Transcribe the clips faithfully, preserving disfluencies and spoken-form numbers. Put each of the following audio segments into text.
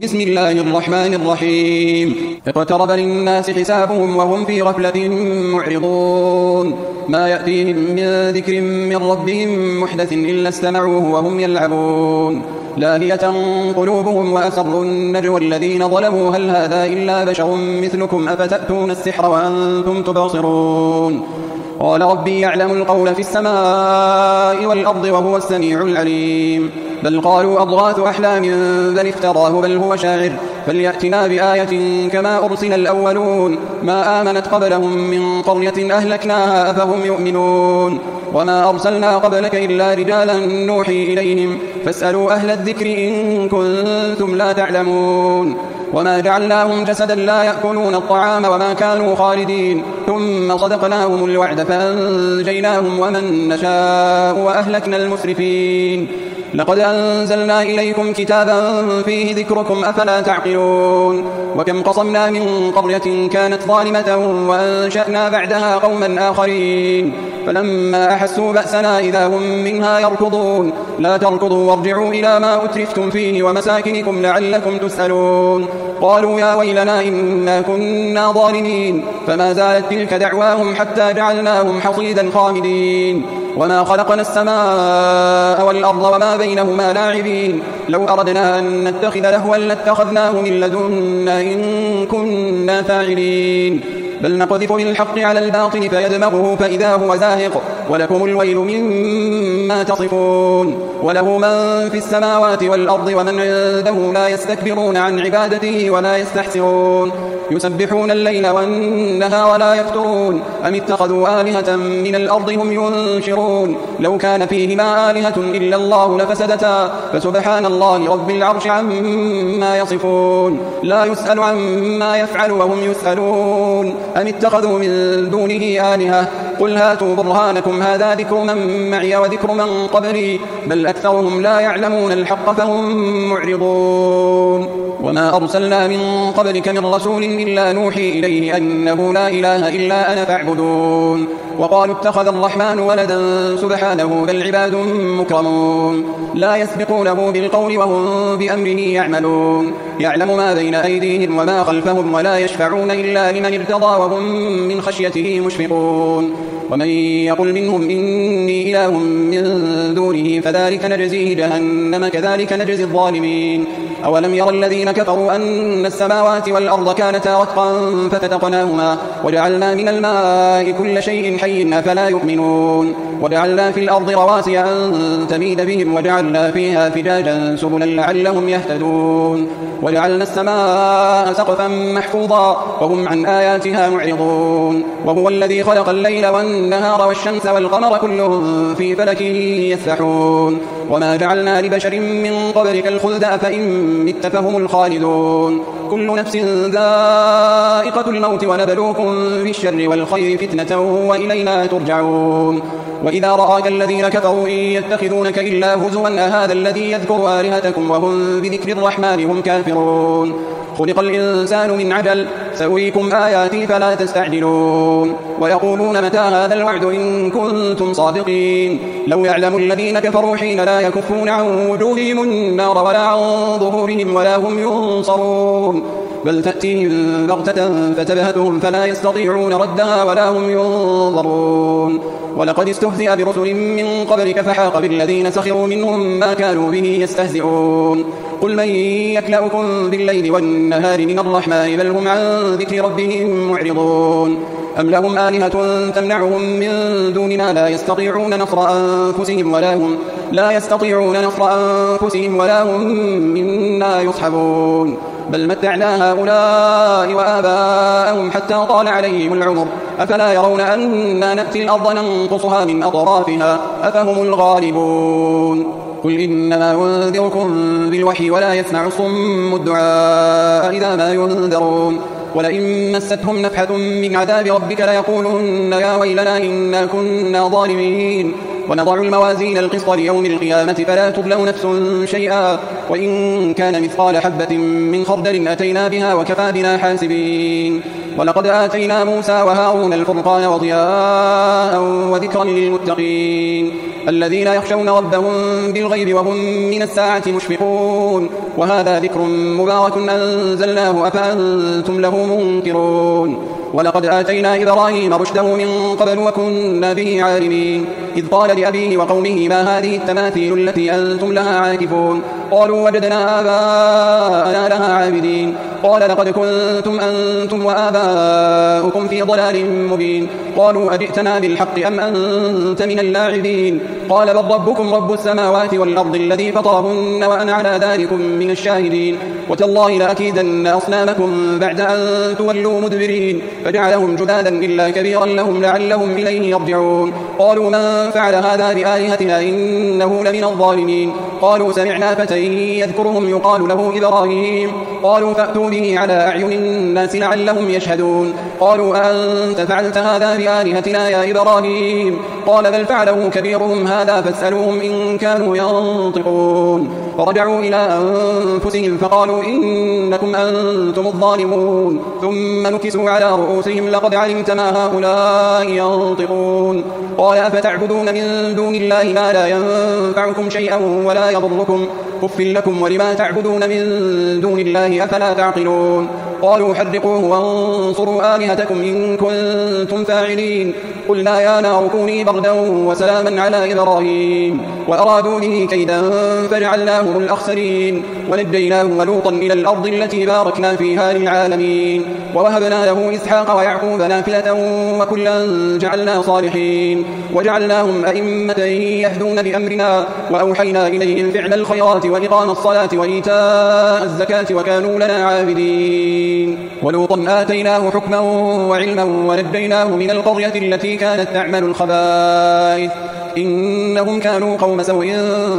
بسم الله الرحمن الرحيم. اقترب للناس حسابهم وهم في غفلة معرضون. ما يأتيهم من ذكر من ربهم محدث إلا استمعوه وهم يلعبون. لاهية قلوبهم وأسروا النجوى الذين ظلموا هل هذا إلا بشر مثلكم أفتأتون السحر وأنتم تبصرون. قال ربي يعلم القول في السماء والأرض وهو السميع العليم. بل قالوا أضغاث أحلام بل افتراه بل هو شاعر فليأتنا بآية كما أرسل الأولون. ما آمنت قبلهم من قرية أهلكناها أفهم يؤمنون. وما أرسلنا قبلك إلا رجالا نوحي إليهم فاسألوا أهل الذكر إن كنتم لا تعلمون. وما جعلناهم جسدا لا يأكلون الطعام وما كانوا خالدين ثم صدقناهم الوعد فأنجيناهم ومن نشاء وأهلكنا المسرفين. لقد أنزلنا إليكم كتابا فيه ذكركم أفلا تعقلون. وكم قصمنا من قرية كانت ظالمة وأنشأنا بعدها قوما آخرين فلما أحسوا بأسنا إذا هم منها يركضون. لا تركضوا وارجعوا إلى ما أترفتم فيه ومساكنكم لعلكم تسألون. قالوا يا ويلنا إنا كنا ظالمين فما زالت تلك دعواهم حتى جعلناهم حصيدا خامدين. وما خلقنا السماء والأرض وما بينهما لاعبين. لو أردنا أن نتخذ لهوا لاتخذناه من لدنا إن كنا فاعلين. بل نقذف بالحق على الباطل فيدمغه فإذا هو زاهق ولكم الويل مما تصفون. وله من في السماوات والأرض ومن عنده لا يستكبرون عن عبادته ولا يستحسرون. يسبحون الليل والنهار ولا يفترون. أم اتخذوا آلهة من الأرض هم ينشرون. لو كان فيهما آلهة إلا الله لفسدتا فسبحان الله رب العرش عما يصفون. لا يسأل عما يفعل وهم يسألون. أم اتخذوا من دونه آلهة قل هاتوا برهانكم هذا ذكر من معي وذكر من قبلي بل أكثرهم لا يعلمون الحق فهم معرضون. وما أرسلنا من قبلك من رسول إلا نوحي إليه أنه لا إله إلا أنا فاعبدون. وقالوا اتخذ الرحمن ولدا سبحانه بل عباد مكرمون لا يسبقونه بالقول وهم بأمره يعملون. يعلم ما بين أيديهم وما خلفهم ولا يشفعون إلا لمن ارتضى وهم من خشيته مشفقون. ومن يقل منهم إني إله من دونه فذلك نجزيه جهنم كذلك نجزي الظالمين. أولم يرى الذين كفروا أن السماوات والأرض كانتا رتقا ففتقناهما وجعلنا من الماء كل شيء حي أفلا يؤمنون. وجعلنا في الأرض رواسي أن تميد بهم وجعلنا فيها فجاجا سبلا لعلهم يهتدون. وجعلنا السماء سقفا محفوظا وهم عن آياتها معرضون. وهو الذي خلق الليل والنهار والشمس والقمر كلهم في فلك يسبحون. وما جعلنا لبشر من قبلك الخلد أفإن مت فهم الخالدون. كل نفس ذائقة الموت ونبلوكم بالشر والخير فتنة وإلينا ترجعون. وإذا رآك الذين كفروا إن يتخذونك إلا هزوا أهذا الذي يذكر آلهتكم وهم بذكر الرحمن هم كافرون. خلق الإنسان من عجل سأريكم آياتي فلا تستعجلون. ويقولون متى هذا الوعد إن كنتم صادقين. لو يعلم الذين كفروا حين لا يكفون عن وجوههم النار ولا عن ظهورهم ولا هم ينصرون. بل تأتيهم بغتة فتبهتهم فلا يستطيعون ردها ولا هم ينظرون. ولقد استهزئ برسل من قبلك فحاق بالذين سخروا منهم ما كانوا به يستهزئون. قل من يكلأكم بالليل والنهار من الرحمن بل هم عن ذكر ربهم معرضون. أم لهم آلهة تمنعهم من دوننا لا يستطيعون نصر أنفسهم ولا هم لا يستطيعون نصر أنفسهم ولا هم منا يصحبون. بل متعنا هؤلاء وآباءهم حتى طال عليهم العمر أفلا يرون أنا نأتي الأرض ننقصها من أطرافها أفهم الغالبون. قل إنما ينذركم بالوحي ولا يسمع الصم الدعاء إذا ما ينذرون. ولئن مستهم نفحة من عذاب ربك ليقولن يا ويلنا إنا كنا ظالمين. ونضع الموازين القسط ليوم القيامة فلا تظلم نفس شيئا وإن كان مثقال حبة من خردل أتينا بها وكفى بنا حاسبين. ولقد آتينا موسى وهارون الفرقان وضياء وذكرا للمتقين الذين يخشون ربهم بالغيب وهم من الساعة مشفقون. وهذا ذكر مبارك أنزلناه أفأنتم له منكرون. ولقد آتينا إبراهيم رشده من قبل وكنا به عالمين إذ قال لأبيه وقومه ما هذه التماثيل التي أنتم لها عاكفون قالوا وجدنا آباءنا لها عابدين قال لقد كنتم أنتم وآباؤكم في ضلال مبين قالوا أجئتنا بالحق أم أنت من اللاعبين قال بل ربكم رب السماوات والأرض الذي فطرهن وأنا على ذلكم من الشاهدين وتالله لأكيدن أصنامكم بعد أن تولوا مدبرين فجعلهم جذاذا إلا كبيرا لهم لعلهم إليه يرجعون قالوا من فعل هذا بآلهتنا إنه لمن الظالمين قالوا سمعنا فتى يذكرهم يقال له إبراهيم قالوا فأتوا به على أعين الناس لعلهم يشهدون قالوا أنت فعلت هذا بآلهتنا يا إبراهيم قال بل فعله كبيرهم هذا فاسألوهم إن كانوا ينطقون فرجعوا إلى أنفسهم فقالوا إنكم أنتم الظالمون ثم نكسوا على رؤوسهم لقد علمت ما هؤلاء ينطقون قال أفتعبدون من دون الله ما لا ينفعكم شيئا ولا يضركم أف لكم ولما تعبدون من دون الله أفلا تعقلون قالوا حرقوه وانصروا آلهتكم إن كنتم فاعلين قلنا يا نار كوني بردا وسلاما على إبراهيم وأرادوا به كيدا فجعلناهم الأخسرين ونجيناه ولوطا إلى الأرض التي باركنا فيها للعالمين ووهبنا له إسحاق ويعقوب نافلة وكلا جعلنا صالحين وجعلناهم أئمة يهدون بأمرنا وأوحينا إليهم فعل الخيرات وإقام الصلاة وإيتاء الزكاة وكانوا لنا عابدين ولوطا آتيناه حكما وعلما ونجيناه من القرية التي كانت تعمل الخبائث إنهم كانوا قوم سوء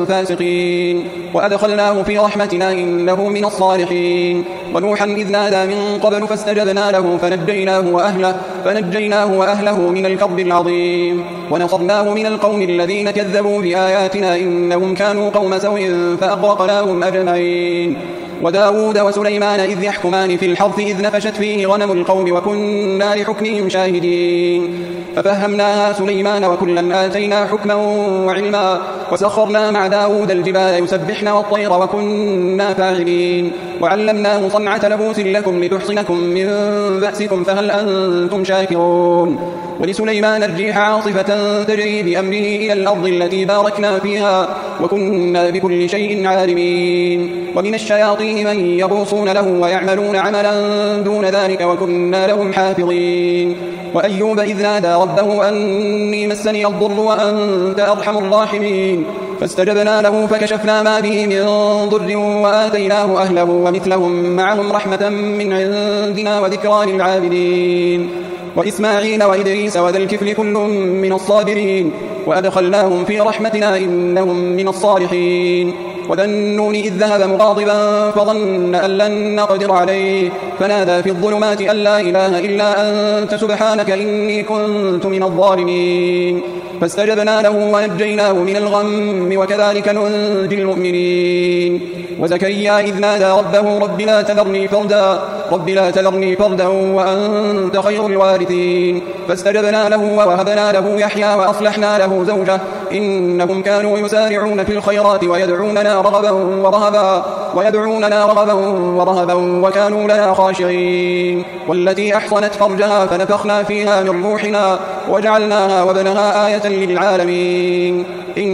فاسقين وأدخلناه في رحمتنا إنه من الصالحين ونوحا إذ نادى من قبل فاستجبنا له فنجيناه وأهله, فنجيناه وأهله من الكرب العظيم ونصرناه من القوم الذين كذبوا بآياتنا إنهم كانوا قوم سوء فأغرقناهم أجمعين وداود وسليمان إذ يحكمان في الحرث إذ نفشت فيه غنم القوم وكنا لحكمهم شاهدين ففهمناها سليمان وكلا آتينا حكما وعلما وسخرنا مع داود الجبال يسبحن والطير وكنا فاعلين وعلمناه صنعة لبوس لكم لتحصنكم من بأسكم فهل أنتم شاكرون ولسليمان الريح عاصفة تجري بأمره إلى الأرض التي باركنا فيها وكنا بكل شيء عالمين ومن الشياطين من يغوصون له ويعملون عملا دون ذلك وكنا لهم حافظين وأيوب إذ نادى ربه أني مسني الضر وأنت أرحم الراحمين فاستجبنا له فكشفنا ما به من ضر وآتيناه أهله ومثلهم معهم رحمة من عندنا وذكرى للعابدين وإسماعيل وإدريس وذا الكفل كل من الصابرين وأدخلناهم في رحمتنا إنهم من الصالحين وذا النون إذ ذهب مغاضبا فظن أن لن نقدر عليه فنادى في الظلمات أن لا إله إلا أنت سبحانك إني كنت من الظالمين فاستجبنا له ونجيناه من الغم وكذلك ننجي المؤمنين وزكريا إذ نادى ربه رب لا تذرني فردا رب لا تذرني فردا وأنت خير الوارثين فاستجبنا له ووهبنا له يحيى وأصلحنا له زوجه إنهم كانوا يسارعون في الخيرات ويدعوننا رغبا ورهبا ويدعوننا رغبا ورهبا وكانوا لنا خاشعين والتي أحصنت فرجها فنفخنا فيها من روحنا وجعلناها وابنها آية للعالمين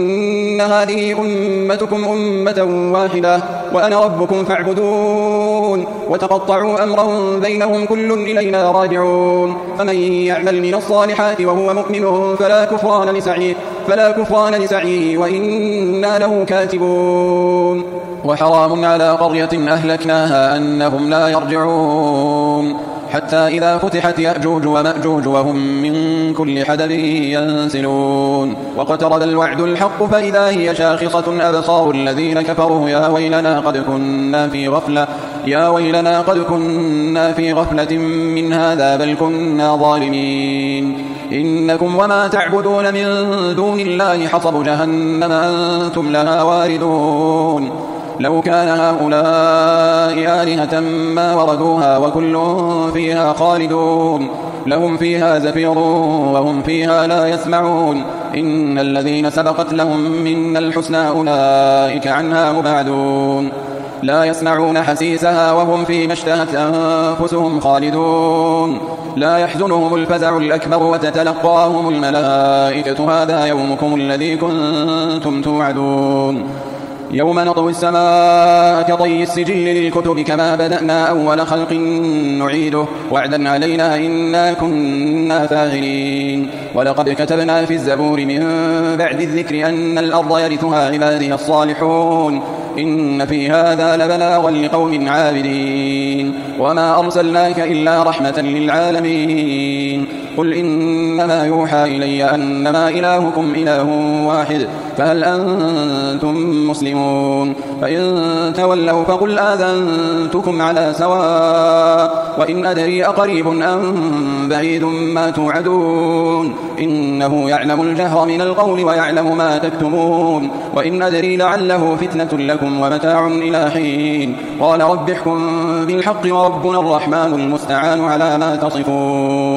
إن هذه أمتكم أمة واحدة وأنا ربكم فاعبدون وتقطعوا أمرهم بينهم كل إلينا راجعون فمن يعمل من الصالحات وهو مؤمن فلا كفران لسعيه فلا كفران لسعيه وإنا له كاتبون وحرام على قرية أهلكناها أنهم لا يرجعون حتى إذا فتحت يأجوج ومأجوج وهم من كل حدب ينسلون واقترب الوعد الحق فإذا هي شاخصة أبصار الذين كفروا يا ويلنا قد كنا في غفلة يا ويلنا قد كنا في غفلة من هذا بل كنا ظالمين إنكم وما تعبدون من دون الله حصب جهنم أنتم لها واردون لو كان هؤلاء آلهة ما وردوها وكل فيها خالدون لهم فيها زفير وهم فيها لا يسمعون إن الذين سبقت لهم منا الحسنى أولئك عنها مبعدون لا يسمعون حسيسها وهم فيما اشتهت أنفسهم خالدون لا يحزنهم الفزع الأكبر وتتلقاهم الملائكة هذا يومكم الذي كنتم توعدون يوم نطوي السماء كطي السجل للكتب كما بدأنا أول خلق نعيده وعدا علينا إنا كنا فاعلين ولقد كتبنا في الزبور من بعد الذكر أن الأرض يرثها عبادي الصالحون إن في هذا لبلاغا لقوم عابدين وما أرسلناك إلا رحمة للعالمين قل إنما يوحى إلي أنما إلهكم إله واحد فهل أنتم مسلمون فإن تولوا فقل آذنتكم على سواء وإن أدري أقريب أم بعيد ما توعدون إنه يعلم الجهر من القول ويعلم ما تكتمون وإن أدري لعله فتنة لكم ومتاع إلى حين قال رب احكم بالحق وربنا الرحمن المستعان على ما تصفون